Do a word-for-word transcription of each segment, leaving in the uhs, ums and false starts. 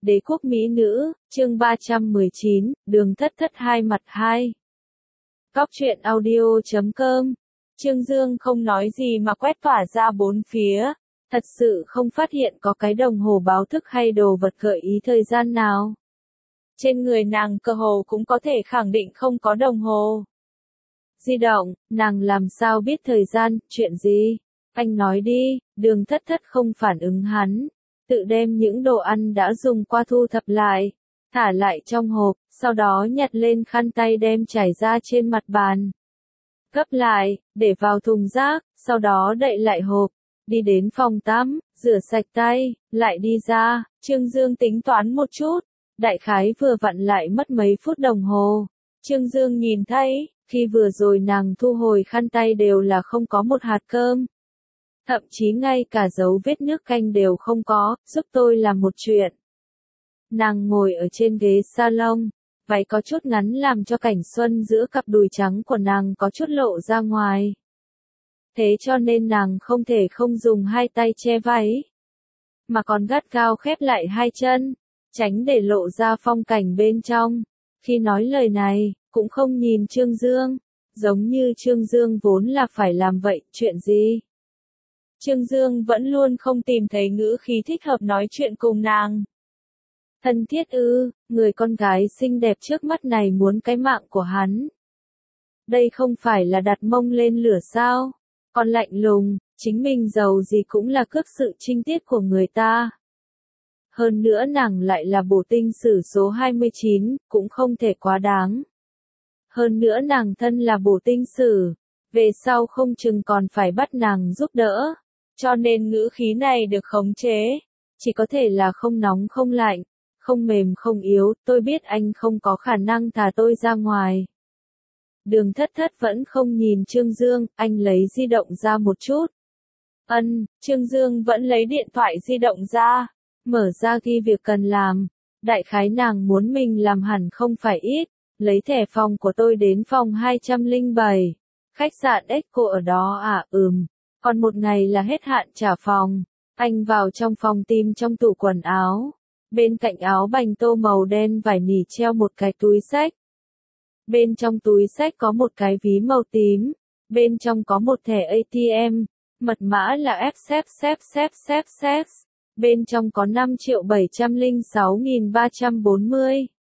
Đế quốc mỹ nữ, chương ba trăm mười chín, đường thất thất hai mặt hai. Góc truyện audio chấm com. Trương Dương không nói gì mà quét tỏa ra bốn phía, thật sự không phát hiện có cái đồng hồ báo thức hay đồ vật gợi ý thời gian nào. Trên người nàng cơ hồ cũng có thể khẳng định không có đồng hồ di động, nàng làm sao biết thời gian, chuyện gì? Anh nói đi, đường thất thất không phản ứng hắn, tự đem những đồ ăn đã dùng qua thu thập lại, thả lại trong hộp, sau đó nhặt lên khăn tay đem trải ra trên mặt bàn. Gấp lại, để vào thùng rác, sau đó đậy lại hộp, đi đến phòng tắm, rửa sạch tay, lại đi ra. Trương Dương tính toán một chút, đại khái vừa vặn lại mất mấy phút đồng hồ. Trương Dương nhìn thấy, khi vừa rồi nàng thu hồi khăn tay đều là không có một hạt cơm. Thậm chí ngay cả dấu vết nước canh đều không có, giúp tôi làm một chuyện. Nàng ngồi ở trên ghế salon, váy có chút ngắn làm cho cảnh xuân giữa cặp đùi trắng của nàng có chút lộ ra ngoài. Thế cho nên nàng không thể không dùng hai tay che váy, mà còn gắt gao khép lại hai chân, tránh để lộ ra phong cảnh bên trong. Khi nói lời này, cũng không nhìn Trương Dương, giống như Trương Dương vốn là phải làm vậy, chuyện gì? Trương Dương vẫn luôn không tìm thấy ngữ khí thích hợp nói chuyện cùng nàng. Thân thiết ư, người con gái xinh đẹp trước mắt này muốn cái mạng của hắn. Đây không phải là đặt mông lên lửa sao? Còn lạnh lùng, chính mình giàu gì cũng là cướp sự trinh tiết của người ta. Hơn nữa nàng lại là bổ tinh sử số hai mươi chín, cũng không thể quá đáng. Hơn nữa nàng thân là bổ tinh sử, về sau không chừng còn phải bắt nàng giúp đỡ. Cho nên ngữ khí này được khống chế, chỉ có thể là không nóng không lạnh, không mềm không yếu, tôi biết anh không có khả năng thả tôi ra ngoài. Đường thất thất vẫn không nhìn Trương Dương, anh lấy di động ra một chút. Ân, Trương Dương vẫn lấy điện thoại di động ra, mở ra ghi việc cần làm, đại khái nàng muốn mình làm hẳn không phải ít, lấy thẻ phòng của tôi đến phòng hai trăm lẻ bảy, khách sạn Echo ở đó à, ừm. Còn một ngày là hết hạn trả phòng. Anh vào trong phòng tìm trong tủ quần áo. Bên cạnh áo bành tô màu đen vải nỉ treo một cái túi xách. Bên trong túi xách có một cái ví màu tím. Bên trong có một thẻ a tê em. Mật mã là ép ép ép ép ép ép. Bên trong có năm triệu bảy trăm lẻ sáu nghìn ba trăm bốn mươi.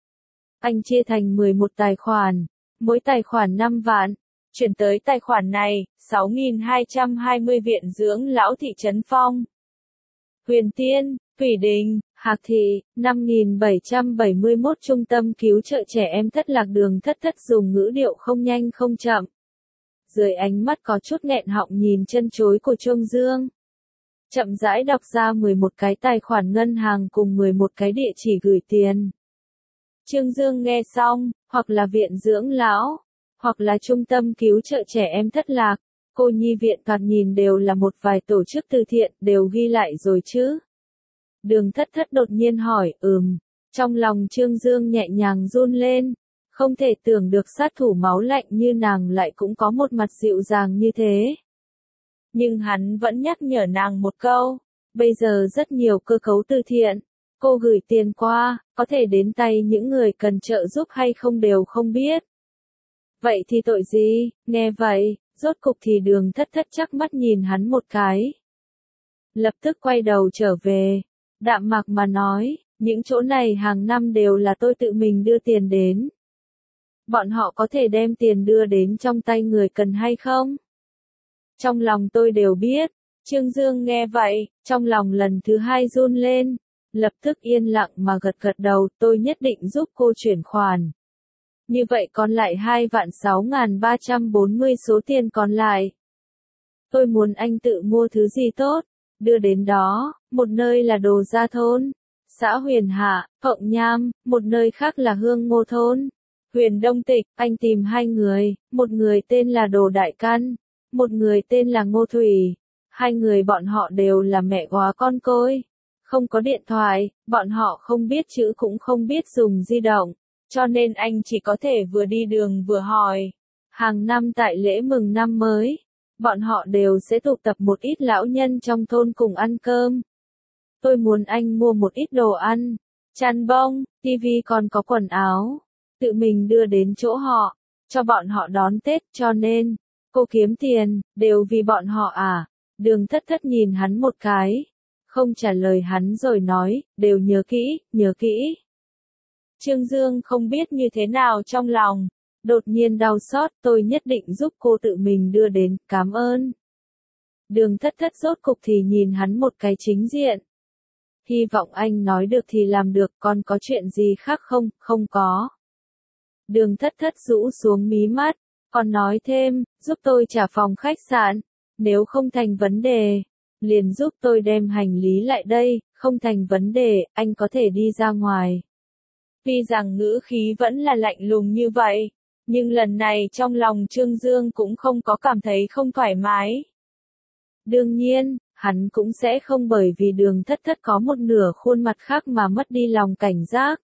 Anh chia thành mười một tài khoản. Mỗi tài khoản năm vạn. Chuyển tới tài khoản này, sáu nghìn hai trăm hai mươi viện dưỡng lão thị trấn Phong, Huyền Tiên, Thủy Đình, Hạc Thị, năm nghìn bảy trăm bảy mươi mốt trung tâm cứu trợ trẻ em thất lạc. Đường thất thất dùng ngữ điệu không nhanh không chậm. Dưới ánh mắt có chút nghẹn họng nhìn chân chối của Trương Dương. Chậm rãi đọc ra mười một cái tài khoản ngân hàng cùng mười một cái địa chỉ gửi tiền. Trương Dương nghe xong, hoặc là viện dưỡng lão, hoặc là trung tâm cứu trợ trẻ em thất lạc, cô nhi viện thoạt nhìn đều là một vài tổ chức từ thiện, đều ghi lại rồi chứ. Đường thất thất đột nhiên hỏi, ừm, trong lòng Trương Dương nhẹ nhàng run lên, không thể tưởng được sát thủ máu lạnh như nàng lại cũng có một mặt dịu dàng như thế. Nhưng hắn vẫn nhắc nhở nàng một câu, bây giờ rất nhiều cơ cấu từ thiện, cô gửi tiền qua, có thể đến tay những người cần trợ giúp hay không đều không biết. Vậy thì tội gì? Nghe vậy, rốt cục thì đường thất thất chắc mắt nhìn hắn một cái. Lập tức quay đầu trở về, đạm mạc mà nói, những chỗ này hàng năm đều là tôi tự mình đưa tiền đến. Bọn họ có thể đem tiền đưa đến trong tay người cần hay không? Trong lòng tôi đều biết. Trương Dương nghe vậy, trong lòng lần thứ hai run lên, lập tức yên lặng mà gật gật đầu, tôi nhất định giúp cô chuyển khoản. Như vậy còn lại hai vạn sáu nghìn ba trăm bốn mươi số tiền còn lại. Tôi muốn anh tự mua thứ gì tốt, đưa đến đó, một nơi là Đồ Gia Thôn, xã Huyền Hạ, Phộng Nham, một nơi khác là Hương Ngô Thôn, Huyền Đông Tịch. Anh tìm hai người, một người tên là Đồ Đại Căn, một người tên là Ngô Thủy. Hai người bọn họ đều là mẹ góa con côi, không có điện thoại, bọn họ không biết chữ cũng không biết dùng di động. Cho nên anh chỉ có thể vừa đi đường vừa hỏi. Hàng năm tại lễ mừng năm mới, bọn họ đều sẽ tụ tập một ít lão nhân trong thôn cùng ăn cơm. Tôi muốn anh mua một ít đồ ăn, chăn bông, tivi còn có quần áo, tự mình đưa đến chỗ họ, cho bọn họ đón Tết, cho nên, cô kiếm tiền, đều vì bọn họ à? Đường Thất Thất nhìn hắn một cái, không trả lời hắn rồi nói, đều nhớ kỹ, nhớ kỹ. Trương Dương không biết như thế nào trong lòng, đột nhiên đau xót, tôi nhất định giúp cô tự mình đưa đến, cảm ơn. Đường Thất Thất rốt cục thì nhìn hắn một cái chính diện. Hy vọng anh nói được thì làm được, còn có chuyện gì khác không? Không có. Đường Thất Thất rũ xuống mí mắt, còn nói thêm, giúp tôi trả phòng khách sạn, nếu không thành vấn đề, liền giúp tôi đem hành lý lại đây, không thành vấn đề, anh có thể đi ra ngoài. Tuy rằng ngữ khí vẫn là lạnh lùng như vậy, nhưng lần này trong lòng Trương Dương cũng không có cảm thấy không thoải mái. Đương nhiên, hắn cũng sẽ không bởi vì Đường Thất Thất có một nửa khuôn mặt khác mà mất đi lòng cảnh giác.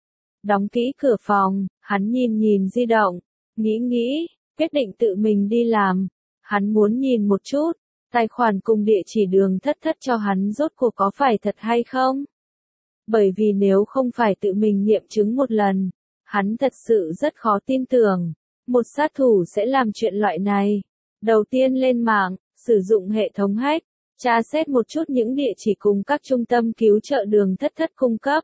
Đóng kỹ cửa phòng, hắn nhìn nhìn di động, nghĩ nghĩ, quyết định tự mình đi làm. Hắn muốn nhìn một chút, tài khoản cùng địa chỉ Đường Thất Thất cho hắn rốt cuộc có phải thật hay không? Bởi vì nếu không phải tự mình nghiệm chứng một lần, hắn thật sự rất khó tin tưởng, một sát thủ sẽ làm chuyện loại này. Đầu tiên lên mạng, sử dụng hệ thống hack, tra xét một chút những địa chỉ cùng các trung tâm cứu trợ Đường Thất Thất cung cấp.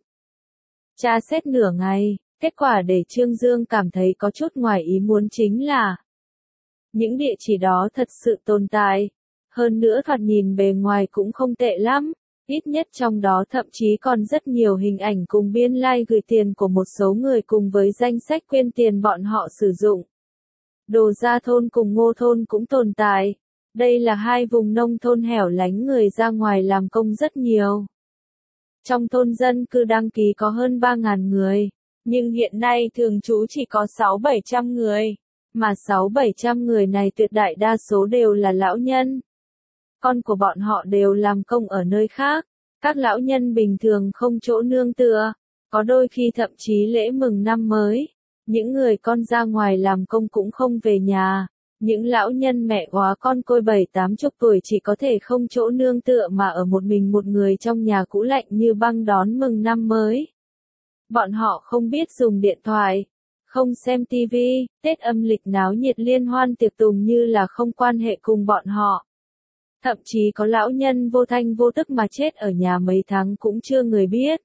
Tra xét nửa ngày, kết quả để Trương Dương cảm thấy có chút ngoài ý muốn chính là những địa chỉ đó thật sự tồn tại, hơn nữa thoạt nhìn bề ngoài cũng không tệ lắm, ít nhất trong đó thậm chí còn rất nhiều hình ảnh cùng biên lai gửi tiền của một số người cùng với danh sách quyên tiền bọn họ sử dụng. Đồ Gia thôn cùng Ngô thôn cũng tồn tại, đây là hai vùng nông thôn hẻo lánh người ra ngoài làm công rất nhiều. Trong thôn dân cư đăng ký có hơn ba nghìn người, nhưng hiện nay thường trú chỉ có sáu bảy trăm người, mà sáu bảy trăm người này tuyệt đại đa số đều là lão nhân. Con của bọn họ đều làm công ở nơi khác, các lão nhân bình thường không chỗ nương tựa, có đôi khi thậm chí lễ mừng năm mới, những người con ra ngoài làm công cũng không về nhà. Những lão nhân mẹ góa con côi bảy tám chục tuổi chỉ có thể không chỗ nương tựa mà ở một mình một người trong nhà cũ lạnh như băng đón mừng năm mới. Bọn họ không biết dùng điện thoại, không xem tivi, Tết âm lịch náo nhiệt liên hoan tiệc tùng như là không quan hệ cùng bọn họ. Thậm chí có lão nhân vô thanh vô tức mà chết ở nhà mấy tháng cũng chưa người biết.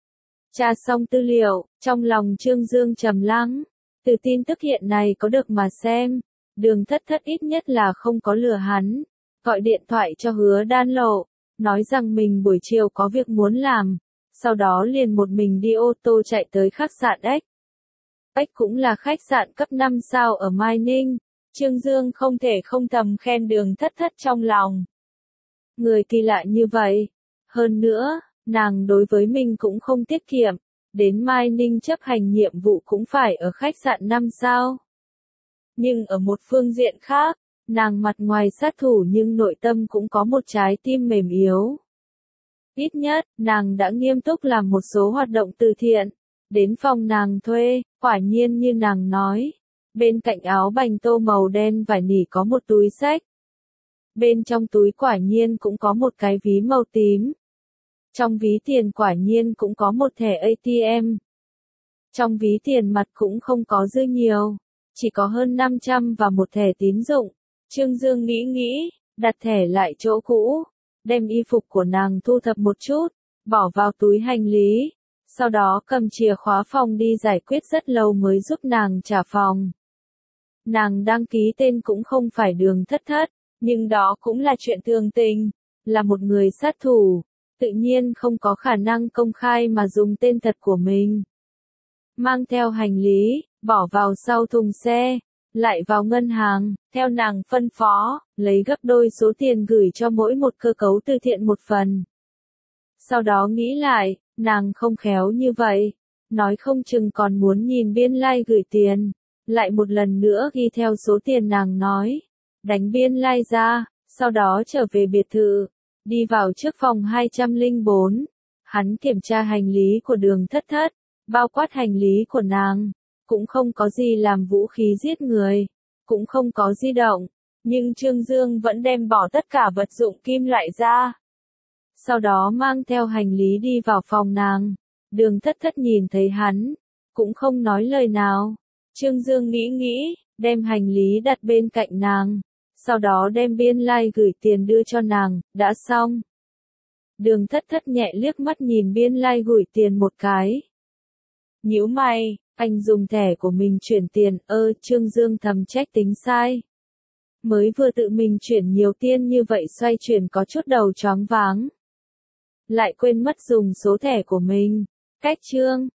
Tra xong tư liệu, trong lòng Trương Dương trầm lắng, từ tin tức hiện này có được mà xem. Đường Thất Thất ít nhất là không có lừa hắn, gọi điện thoại cho Hứa Đan Lộ, nói rằng mình buổi chiều có việc muốn làm, sau đó liền một mình đi ô tô chạy tới khách sạn X. X cũng là khách sạn cấp năm sao ở Mai Ninh, Trương Dương không thể không thầm khen Đường Thất Thất trong lòng. Người kỳ lạ như vậy, hơn nữa, nàng đối với mình cũng không tiết kiệm, đến Mai Ninh chấp hành nhiệm vụ cũng phải ở khách sạn năm sao. Nhưng ở một phương diện khác, nàng mặt ngoài sát thủ nhưng nội tâm cũng có một trái tim mềm yếu. Ít nhất, nàng đã nghiêm túc làm một số hoạt động từ thiện. Đến phòng nàng thuê, quả nhiên như nàng nói. Bên cạnh áo bành tô màu đen vải nỉ có một túi xách. Bên trong túi quả nhiên cũng có một cái ví màu tím. Trong ví tiền quả nhiên cũng có một thẻ a tê em. Trong ví tiền mặt cũng không có dư nhiều. Chỉ có hơn năm trăm và một thẻ tín dụng. Trương Dương nghĩ nghĩ, đặt thẻ lại chỗ cũ, đem y phục của nàng thu thập một chút, bỏ vào túi hành lý, sau đó cầm chìa khóa phòng đi giải quyết rất lâu mới giúp nàng trả phòng. Nàng đăng ký tên cũng không phải Đường Thất Thất, nhưng đó cũng là chuyện thường tình, là một người sát thủ, tự nhiên không có khả năng công khai mà dùng tên thật của mình. Mang theo hành lý, bỏ vào sau thùng xe, lại vào ngân hàng, theo nàng phân phó, lấy gấp đôi số tiền gửi cho mỗi một cơ cấu từ thiện một phần. Sau đó nghĩ lại, nàng không khéo như vậy, nói không chừng còn muốn nhìn biên lai gửi tiền, lại một lần nữa ghi theo số tiền nàng nói, đánh biên lai ra, sau đó trở về biệt thự, đi vào trước phòng hai trăm lẻ bốn, hắn kiểm tra hành lý của Đường Thất Thất, bao quát hành lý của nàng. Cũng không có gì làm vũ khí giết người, cũng không có di động, nhưng Trương Dương vẫn đem bỏ tất cả vật dụng kim loại ra. Sau đó mang theo hành lý đi vào phòng nàng, Đường thất thất nhìn thấy hắn, cũng không nói lời nào. Trương Dương nghĩ nghĩ, đem hành lý đặt bên cạnh nàng, sau đó đem biên lai like gửi tiền đưa cho nàng, đã xong. Đường thất thất nhẹ liếc mắt nhìn biên lai like gửi tiền một cái. Nhíu mày, anh dùng thẻ của mình chuyển tiền, ơ, Trương Dương thầm trách tính sai. Mới vừa tự mình chuyển nhiều tiền như vậy xoay chuyển có chút đầu choáng váng. Lại quên mất dùng số thẻ của mình. Cách Trương